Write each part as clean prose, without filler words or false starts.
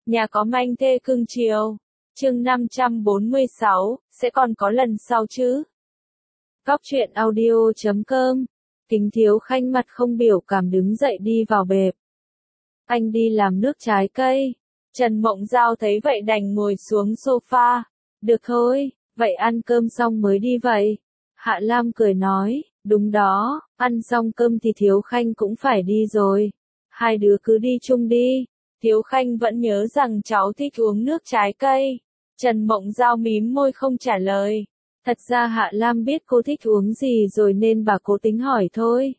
Nhà có manh thê cưng chiều. Chương 546, sẽ còn có lần sau chứ. Góc truyện audio.com. Kính Thiếu Khanh mặt không biểu cảm đứng dậy đi vào bếp. Anh đi làm nước trái cây. Trần Mộng Giao thấy vậy đành ngồi xuống sofa. Được thôi, vậy ăn cơm xong mới đi vậy. Hạ Lam cười nói, đúng đó, ăn xong cơm thì Thiếu Khanh cũng phải đi rồi. Hai đứa cứ đi chung đi. Thiếu Khanh vẫn nhớ rằng cháu thích uống nước trái cây. Trần Mộng Giao mím môi không trả lời. Thật ra Hạ Lam biết cô thích uống gì rồi nên bà cố tính hỏi thôi.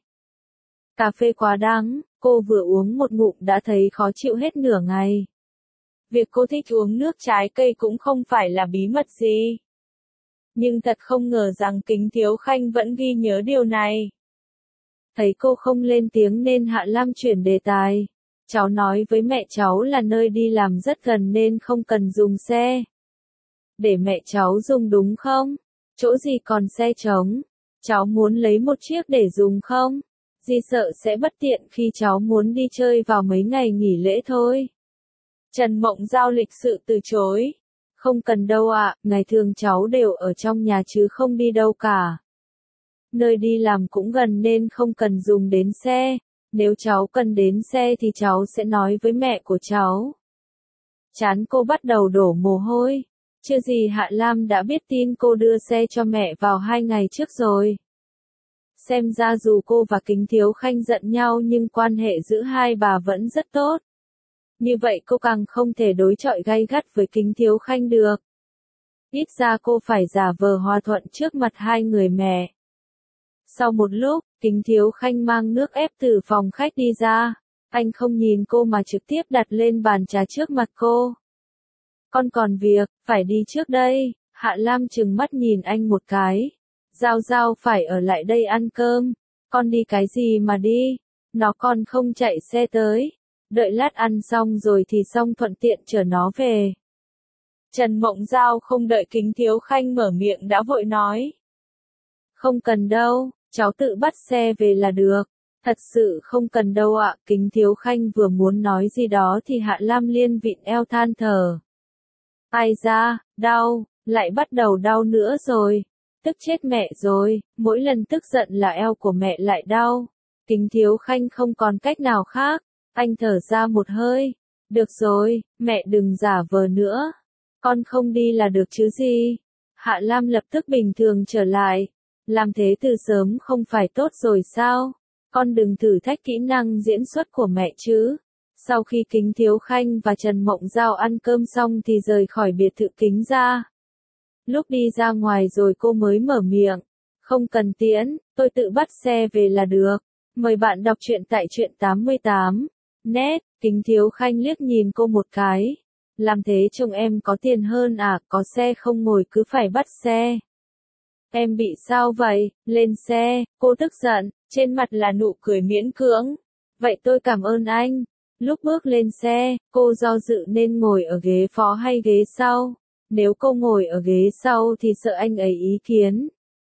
Cà phê quá đắng, cô vừa uống một ngụm đã thấy khó chịu hết nửa ngày. Việc cô thích uống nước trái cây cũng không phải là bí mật gì. Nhưng thật không ngờ rằng Kính Thiếu Khanh vẫn ghi nhớ điều này. Thấy cô không lên tiếng nên Hạ Lam chuyển đề tài. Cháu nói với mẹ cháu là nơi đi làm rất gần nên không cần dùng xe. Để mẹ cháu dùng đúng không? Chỗ gì còn xe trống? Cháu muốn lấy một chiếc để dùng không? Dì sợ sẽ bất tiện khi cháu muốn đi chơi vào mấy ngày nghỉ lễ thôi. Trần Mộng Giao lịch sự từ chối. Không cần đâu ạ, ngày thường cháu đều ở trong nhà chứ không đi đâu cả. Nơi đi làm cũng gần nên không cần dùng đến xe. Nếu cháu cần đến xe thì cháu sẽ nói với mẹ của cháu. Trán cô bắt đầu đổ mồ hôi. Chưa gì Hạ Lam đã biết tin cô đưa xe cho mẹ vào 2 ngày trước rồi. Xem ra dù cô và Kính Thiếu Khanh giận nhau nhưng quan hệ giữa hai bà vẫn rất tốt. Như vậy cô càng không thể đối chọi gay gắt với Kính Thiếu Khanh được. Ít ra cô phải giả vờ hòa thuận trước mặt hai người mẹ. Sau một lúc, Kính Thiếu Khanh mang nước ép từ phòng khách đi ra. Anh không nhìn cô mà trực tiếp đặt lên bàn trà trước mặt cô. Con còn việc, phải đi trước đây. Hạ Lam trừng mắt nhìn anh một cái. Giao Giao phải ở lại đây ăn cơm. Con đi cái gì mà đi? Nó còn không chạy xe tới. Đợi lát ăn xong rồi thì xong thuận tiện chở nó về. Trần Mộng Giao không đợi Kính Thiếu Khanh mở miệng đã vội nói. Không cần đâu, cháu tự bắt xe về là được. Thật sự không cần đâu ạ. Kính Thiếu Khanh vừa muốn nói gì đó thì Hạ Lam liên vịn eo than thở. Ai da, đau, lại bắt đầu đau nữa rồi. Tức chết mẹ rồi, mỗi lần tức giận là eo của mẹ lại đau. Kính Thiếu Khanh không còn cách nào khác. Anh thở ra một hơi. Được rồi, mẹ đừng giả vờ nữa. Con không đi là được chứ gì. Hạ Lam lập tức bình thường trở lại. Làm thế từ sớm không phải tốt rồi sao? Con đừng thử thách kỹ năng diễn xuất của mẹ chứ. Sau khi Kính Thiếu Khanh và Trần Mộng Giao ăn cơm xong thì rời khỏi biệt thự Kính ra. Lúc đi ra ngoài rồi cô mới mở miệng. Không cần tiễn, tôi tự bắt xe về là được. Mời bạn đọc truyện tại truyện 88. Nét, Kính Thiếu Khanh liếc nhìn cô một cái. Làm thế chồng em có tiền hơn à, có xe không ngồi cứ phải bắt xe. Em bị sao vậy, lên xe, cô tức giận, trên mặt là nụ cười miễn cưỡng. Vậy tôi cảm ơn anh. Lúc bước lên xe, cô do dự nên ngồi ở ghế phó hay ghế sau. Nếu cô ngồi ở ghế sau thì sợ anh ấy ý kiến.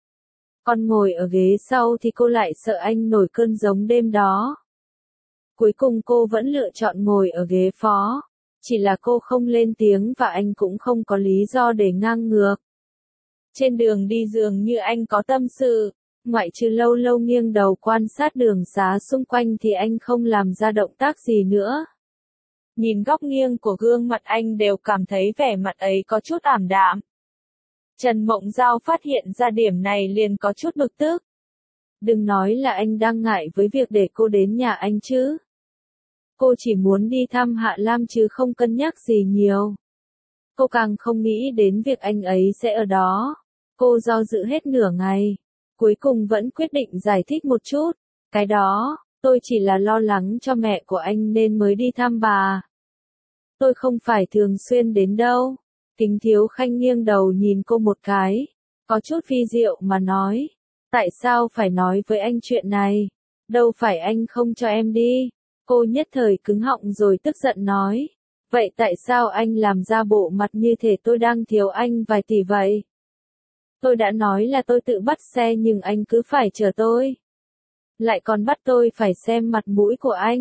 Còn ngồi ở ghế sau thì cô lại sợ anh nổi cơn giống đêm đó. Cuối cùng cô vẫn lựa chọn ngồi ở ghế phó. Chỉ là cô không lên tiếng và anh cũng không có lý do để ngang ngược. Trên đường đi dường như anh có tâm sự. Ngoại trừ lâu lâu nghiêng đầu quan sát đường xá xung quanh thì anh không làm ra động tác gì nữa. Nhìn góc nghiêng của gương mặt anh đều cảm thấy vẻ mặt ấy có chút ảm đạm. Trần Mộng Giao phát hiện ra điểm này liền có chút bực tức. Đừng nói là anh đang ngại với việc để cô đến nhà anh chứ. Cô chỉ muốn đi thăm Hạ Lam chứ không cân nhắc gì nhiều. Cô càng không nghĩ đến việc anh ấy sẽ ở đó. Cô do dự hết nửa ngày. Cuối cùng vẫn quyết định giải thích một chút. Cái đó, tôi chỉ là lo lắng cho mẹ của anh nên mới đi thăm bà. Tôi không phải thường xuyên đến đâu. Kính Thiếu Khanh nghiêng đầu nhìn cô một cái. Có chút phi diệu mà nói. Tại sao phải nói với anh chuyện này? Đâu phải anh không cho em đi. Cô nhất thời cứng họng rồi tức giận nói. Vậy tại sao anh làm ra bộ mặt như thể tôi đang thiếu anh vài tỷ vậy? Tôi đã nói là tôi tự bắt xe nhưng anh cứ phải chờ tôi. Lại còn bắt tôi phải xem mặt mũi của anh.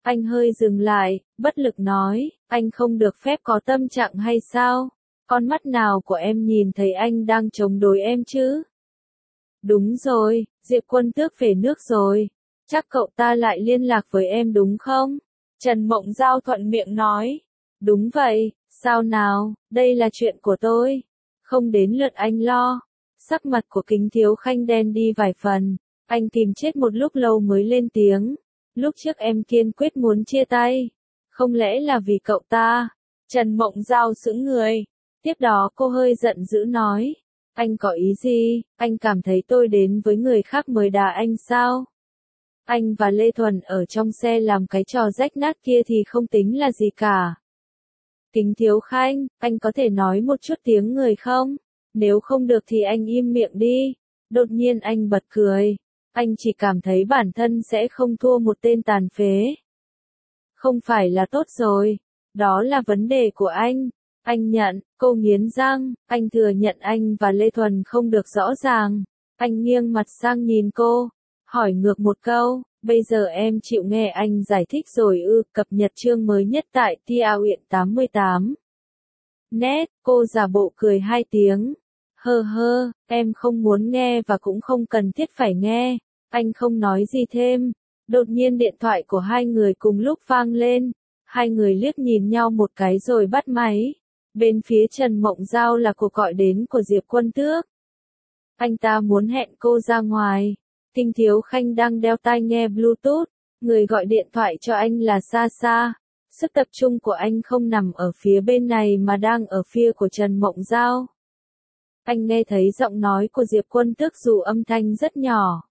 Anh hơi dừng lại, bất lực nói, anh không được phép có tâm trạng hay sao? Con mắt nào của em nhìn thấy anh đang chống đối em chứ? Đúng rồi, Diệp Quân Tước về nước rồi. Chắc cậu ta lại liên lạc với em đúng không? Trần Mộng Giao thuận miệng nói. Đúng vậy, sao nào, đây là chuyện của tôi. Không đến lượt anh lo. Sắc mặt của Kính Thiếu Khanh đen đi vài phần. Anh kìm chết một lúc lâu mới lên tiếng. Lúc trước em kiên quyết muốn chia tay. Không lẽ là vì cậu ta? Trần Mộng Giao sững người. Tiếp đó cô hơi giận dữ nói. Anh có ý gì? Anh cảm thấy tôi đến với người khác mới đá anh sao? Anh và Lê Thuần ở trong xe làm cái trò rách nát kia thì không tính là gì cả. Kính Thiếu Khanh, anh có thể nói một chút tiếng người không? Nếu không được thì anh im miệng đi. Đột nhiên anh bật cười. Anh chỉ cảm thấy bản thân sẽ không thua một tên tàn phế. Không phải là tốt rồi. Đó là vấn đề của anh. Anh nhận, cô nghiến răng, anh thừa nhận anh và Lê Thuần không được rõ ràng. Anh nghiêng mặt sang nhìn cô, hỏi ngược một câu, bây giờ em chịu nghe anh giải thích rồi ư? Cập nhật chương mới nhất tại Tia Uyển 88. Nét, cô giả bộ cười hai tiếng. Hơ hơ, em không muốn nghe và cũng không cần thiết phải nghe. Anh không nói gì thêm. Đột nhiên điện thoại của hai người cùng lúc vang lên. Hai người liếc nhìn nhau một cái rồi bắt máy. Bên phía Trần Mộng Giao là cuộc gọi đến của Diệp Quân Tước. Anh ta muốn hẹn cô ra ngoài. Kinh Thiếu Khanh đang đeo tai nghe Bluetooth. Người gọi điện thoại cho anh là Sa Sa. Sức tập trung của anh không nằm ở phía bên này mà đang ở phía của Trần Mộng Giao. Anh nghe thấy giọng nói của Diệp Quân Tước dù âm thanh rất nhỏ.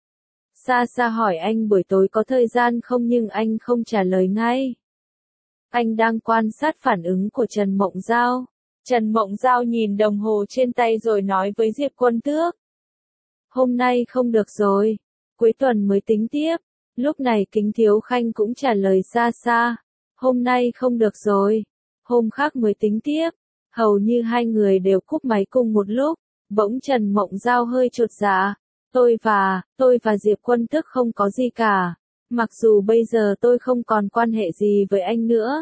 Sa Sa hỏi anh buổi tối có thời gian không nhưng anh không trả lời ngay. Anh đang quan sát phản ứng của Trần Mộng Giao. Trần Mộng Giao nhìn đồng hồ trên tay rồi nói với Diệp Quân Tước. Hôm nay không được rồi. Cuối tuần mới tính tiếp. Lúc này Kính Thiếu Khanh cũng trả lời Sa Sa. Hôm nay không được rồi. Hôm khác mới tính tiếp. Hầu như hai người đều cúp máy cùng một lúc. Bỗng Trần Mộng Giao hơi chột dạ. Tôi và Diệp Quân Tước không có gì cả. Mặc dù bây giờ tôi không còn quan hệ gì với anh nữa.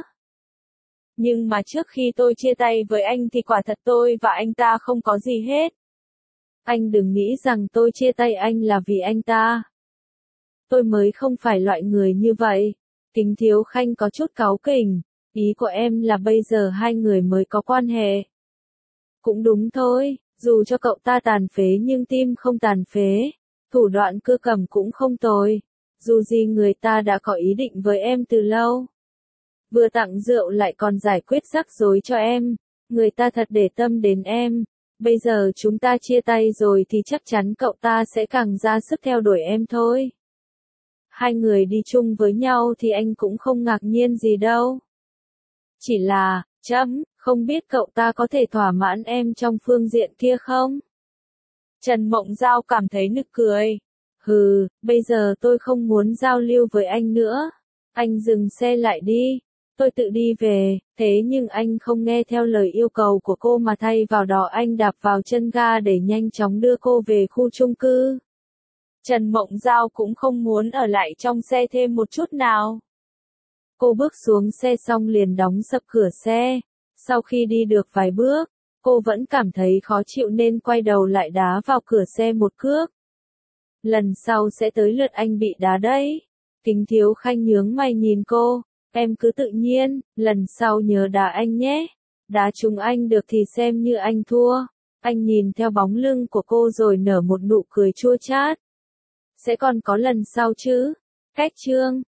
Nhưng mà trước khi tôi chia tay với anh thì quả thật tôi và anh ta không có gì hết. Anh đừng nghĩ rằng tôi chia tay anh là vì anh ta. Tôi mới không phải loại người như vậy. Kính Thiếu Khanh có chút cáu kỉnh. Ý của em là bây giờ hai người mới có quan hệ. Cũng đúng thôi, dù cho cậu ta tàn phế nhưng tim không tàn phế. Thủ đoạn cưa cầm cũng không tồi. Dù gì người ta đã có ý định với em từ lâu. Vừa tặng rượu lại còn giải quyết rắc rối cho em. Người ta thật để tâm đến em. Bây giờ chúng ta chia tay rồi thì chắc chắn cậu ta sẽ càng ra sức theo đuổi em thôi. Hai người đi chung với nhau thì anh cũng không ngạc nhiên gì đâu. Chỉ là, không biết cậu ta có thể thỏa mãn em trong phương diện kia không? Trần Mộng Giao cảm thấy nực cười. Hừ, bây giờ tôi không muốn giao lưu với anh nữa. Anh dừng xe lại đi. Tôi tự đi về, thế nhưng anh không nghe theo lời yêu cầu của cô mà thay vào đó anh đạp vào chân ga để nhanh chóng đưa cô về khu chung cư. Trần Mộng Giao cũng không muốn ở lại trong xe thêm một chút nào. Cô bước xuống xe xong liền đóng sập cửa xe. Sau khi đi được vài bước, cô vẫn cảm thấy khó chịu nên quay đầu lại đá vào cửa xe một cước. Lần sau sẽ tới lượt anh bị đá đấy. Kính Thiếu Khanh nhướng mày nhìn cô. Em cứ tự nhiên, lần sau nhớ đá anh nhé. Đá trúng anh được thì xem như anh thua. Anh nhìn theo bóng lưng của cô rồi nở một nụ cười chua chát. Sẽ còn có lần sau chứ. Cách chương